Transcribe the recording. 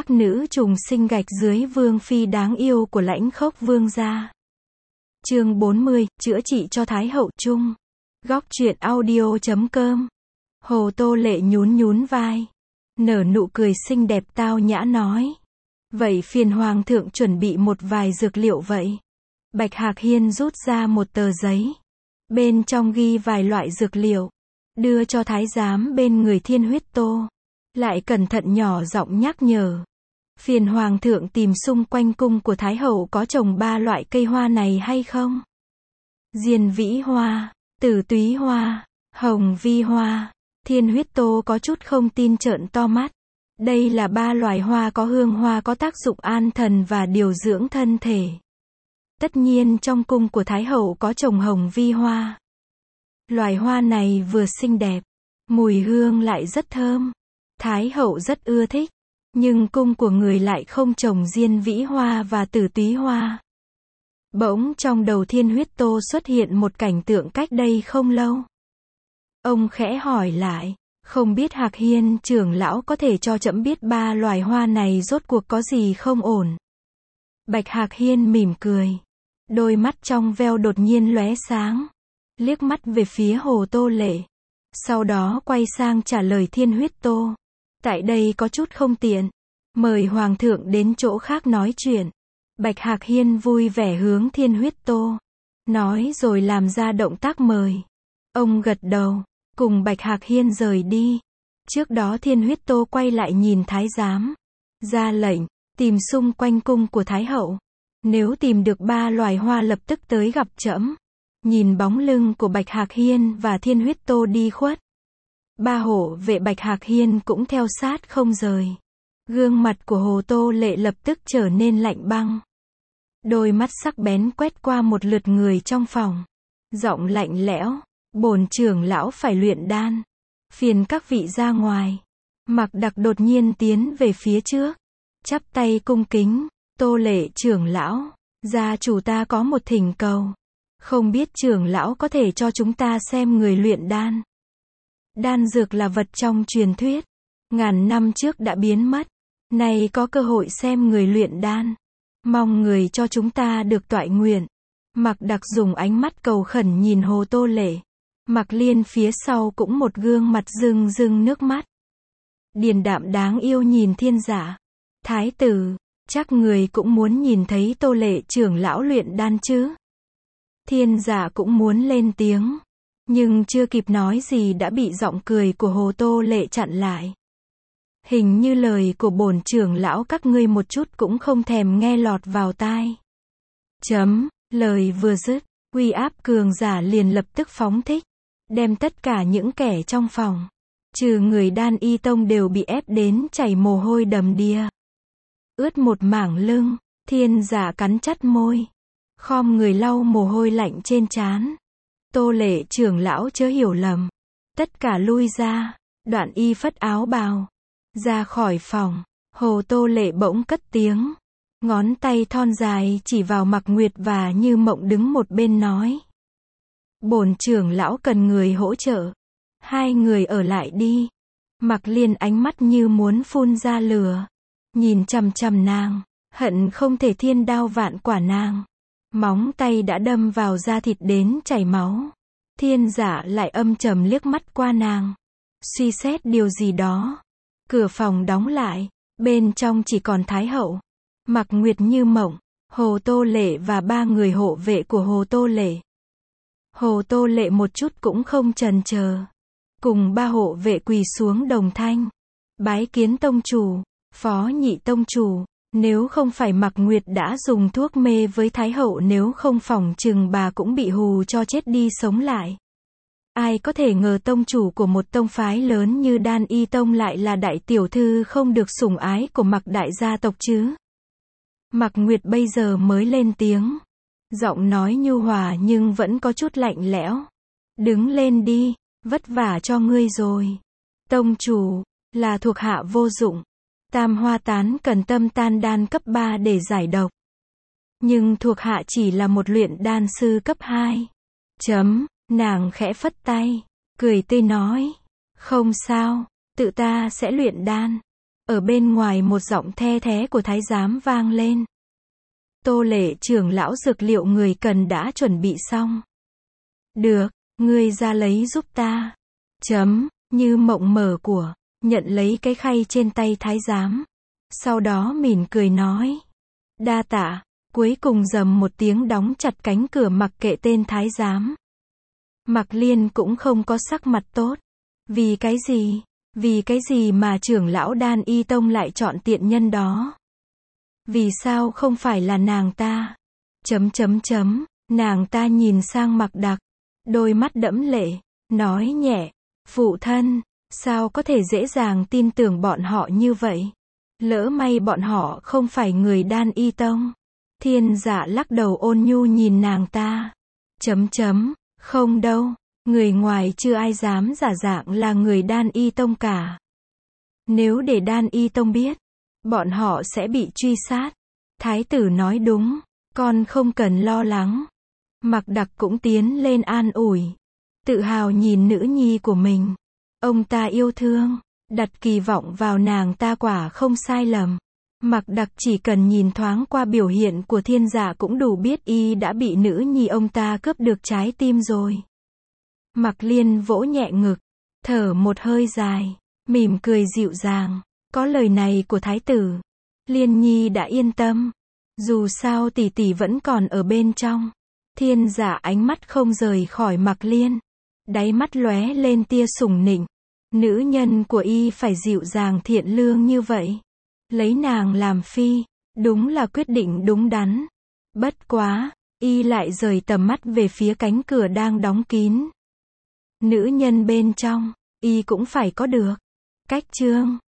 các nữ trùng sinh gạch dưới vương phi đáng yêu của Lãnh Khốc vương gia. Chương 40, chữa trị cho Thái hậu chung. Góc truyện audio.com. Hồ Tô Lệ nhún nhún vai, nở nụ cười xinh đẹp tao nhã nói. Vậy phiền hoàng thượng chuẩn bị một vài dược liệu vậy. Bạch Hạc Hiên rút ra một tờ giấy. Bên trong ghi vài loại dược liệu. Đưa cho thái giám bên người Thiên Huyết Tô. Lại cẩn thận nhỏ giọng nhắc nhở. Phiền hoàng thượng tìm xung quanh cung của Thái hậu có trồng 3 loại cây hoa này hay không? Diên vĩ hoa, tử túy hoa, hồng vi hoa. Thiên Huyết Tô có chút không tin trợn to mắt. Đây là 3 loài hoa có hương hoa có tác dụng an thần và điều dưỡng thân thể. Tất nhiên trong cung của Thái hậu có trồng hồng vi hoa. Loài hoa này vừa xinh đẹp, mùi hương lại rất thơm. Thái hậu rất ưa thích. Nhưng cung của người lại không trồng diên vĩ hoa và tử túy hoa. Bỗng trong đầu Thiên Huyết Tô xuất hiện một cảnh tượng cách đây không lâu. Ông khẽ hỏi lại, không biết Hạc Hiên trưởng lão có thể cho trẫm biết 3 loài hoa này rốt cuộc có gì không ổn. Bạch Hạc Hiên mỉm cười. Đôi mắt trong veo đột nhiên lóe sáng. Liếc mắt về phía Hồ Tô Lệ. Sau đó quay sang trả lời Thiên Huyết Tô. Tại đây có chút không tiện. Mời hoàng thượng đến chỗ khác nói chuyện. Bạch Hạc Hiên vui vẻ hướng Thiên Huyết Tô. Nói rồi làm ra động tác mời. Ông gật đầu. Cùng Bạch Hạc Hiên rời đi. Trước đó Thiên Huyết Tô quay lại nhìn thái giám. Ra lệnh. Tìm xung quanh cung của Thái hậu. Nếu tìm được 3 loài hoa lập tức tới gặp trẫm. Nhìn bóng lưng của Bạch Hạc Hiên và Thiên Huyết Tô đi khuất. 3 hộ vệ Bạch Hạc Hiên cũng theo sát không rời. Gương mặt của Hồ Tô Lệ lập tức trở nên lạnh băng. Đôi mắt sắc bén quét qua một lượt người trong phòng. Giọng lạnh lẽo, bổn trưởng lão phải luyện đan. Phiền các vị ra ngoài. Mạc Đặc đột nhiên tiến về phía trước. Chắp tay cung kính, Tô Lệ trưởng lão, gia chủ ta có một thỉnh cầu. Không biết trưởng lão có thể cho chúng ta xem người luyện đan. Đan dược là vật trong truyền thuyết. Ngàn năm trước đã biến mất. Nay có cơ hội xem người luyện đan. Mong người cho chúng ta được toại nguyện. Mạc Đặc dùng ánh mắt cầu khẩn nhìn Hồ Tô Lệ. Mạc Liên phía sau cũng một gương mặt rưng rưng nước mắt. Điềm đạm đáng yêu nhìn Thiên Giả. Thái tử, chắc người cũng muốn nhìn thấy Tô Lệ trưởng lão luyện đan chứ? Thiên Giả cũng muốn lên tiếng. Nhưng chưa kịp nói gì đã bị giọng cười của Hồ Tô Lệ chặn lại. Hình như lời của bổn trưởng lão các ngươi một chút cũng không thèm nghe lọt vào tai. Lời vừa dứt, uy áp cường giả liền lập tức phóng thích. Đem tất cả những kẻ trong phòng. Trừ người Đan Y Tông đều bị ép đến chảy mồ hôi đầm đìa. Ướt một mảng lưng, Thiên Giả cắn chặt môi. Khom người lau mồ hôi lạnh trên trán. Tô Lệ trưởng lão chớ hiểu lầm. Tất cả lui ra. Đoạn y phất áo bào. Ra khỏi phòng. Hồ Tô Lệ bỗng cất tiếng. Ngón tay thon dài chỉ vào Mạc Nguyệt và Như Mộng đứng một bên nói. Bổn trưởng lão cần người hỗ trợ. 2 người ở lại đi. Mạc Liên ánh mắt như muốn phun ra lửa. Nhìn chằm chằm nàng. Hận không thể thiên đao vạn quả nàng. Móng tay đã đâm vào da thịt đến chảy máu. Thiên Giả lại âm trầm liếc mắt qua nàng. Suy xét điều gì đó. Cửa phòng đóng lại. Bên trong chỉ còn Thái hậu. Mạc Nguyệt Như Mộng. Hồ Tô Lệ và 3 người hộ vệ của Hồ Tô Lệ. Hồ Tô Lệ một chút cũng không chần chờ. Cùng 3 hộ vệ quỳ xuống đồng thanh. Bái kiến tông chủ. Phó nhị tông chủ. Nếu không phải Mạc Nguyệt đã dùng thuốc mê với Thái hậu, nếu không phỏng chừng bà cũng bị hù cho chết đi sống lại. Ai có thể ngờ tông chủ của một tông phái lớn như Đan Y Tông lại là đại tiểu thư không được sủng ái của Mạc đại gia tộc chứ? Mạc Nguyệt bây giờ mới lên tiếng. Giọng nói nhu hòa nhưng vẫn có chút lạnh lẽo. Đứng lên đi, vất vả cho ngươi rồi. Tông chủ, là thuộc hạ vô dụng. Tam hoa tán cần tâm tan đan cấp 3 để giải độc. Nhưng thuộc hạ chỉ là một luyện đan sư cấp 2. Nàng khẽ phất tay, cười tươi nói. Không sao, tự ta sẽ luyện đan. Ở bên ngoài một giọng the thé của thái giám vang lên. Tô Lệ trưởng lão, dược liệu người cần đã chuẩn bị xong. Được, ngươi ra lấy giúp ta. Như Mộng mở của, nhận lấy cái khay trên tay thái giám. Sau đó mỉm cười nói. Đa tạ, cuối cùng rầm một tiếng đóng chặt cánh cửa mặc kệ tên thái giám. Mạc Liên cũng không có sắc mặt tốt. Vì cái gì? Vì cái gì mà trưởng lão Đan Y Tông lại chọn tiện nhân đó? Vì sao không phải là nàng ta? Nàng ta nhìn sang Mạc Đặc, đôi mắt đẫm lệ, nói nhẹ, phụ thân, sao có thể dễ dàng tin tưởng bọn họ như vậy? Lỡ may bọn họ không phải người Đan Y Tông. Thiên Dạ lắc đầu ôn nhu nhìn nàng ta. Không đâu, người ngoài chưa ai dám giả dạng là người Đan Y Tông cả. Nếu để Đan Y Tông biết, bọn họ sẽ bị truy sát. Thái tử nói đúng, con không cần lo lắng. Mạc Đặc cũng tiến lên an ủi. Tự hào nhìn nữ nhi của mình. Ông ta yêu thương, đặt kỳ vọng vào nàng ta quả không sai lầm. Mạc Đặc chỉ cần nhìn thoáng qua biểu hiện của Thiên Dạ cũng đủ biết y đã bị nữ nhi ông ta cướp được trái tim rồi. Mạc Liên vỗ nhẹ ngực, thở một hơi dài, mỉm cười dịu dàng. Có lời này của thái tử, Liên Nhi đã yên tâm. Dù sao tỷ tỷ vẫn còn ở bên trong. Thiên Dạ ánh mắt không rời khỏi Mạc Liên, đáy mắt lóe lên tia sủng nịnh. Nữ nhân của y phải dịu dàng thiện lương như vậy. Lấy nàng làm phi, đúng là quyết định đúng đắn. Bất quá, y lại rời tầm mắt về phía cánh cửa đang đóng kín. Nữ nhân bên trong, y cũng phải có được. Cách chương